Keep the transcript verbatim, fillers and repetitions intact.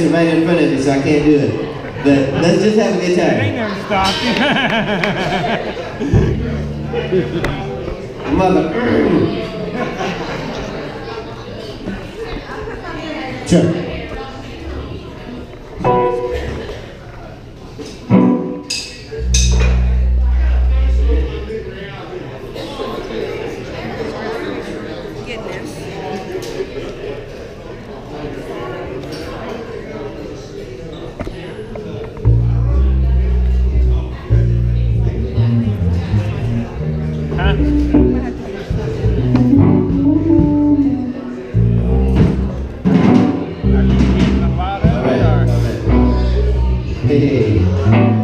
dancing right in front of me, so I can't do it. But let's just have a good time. I ain't never stopped. Mother. Sure. Hey.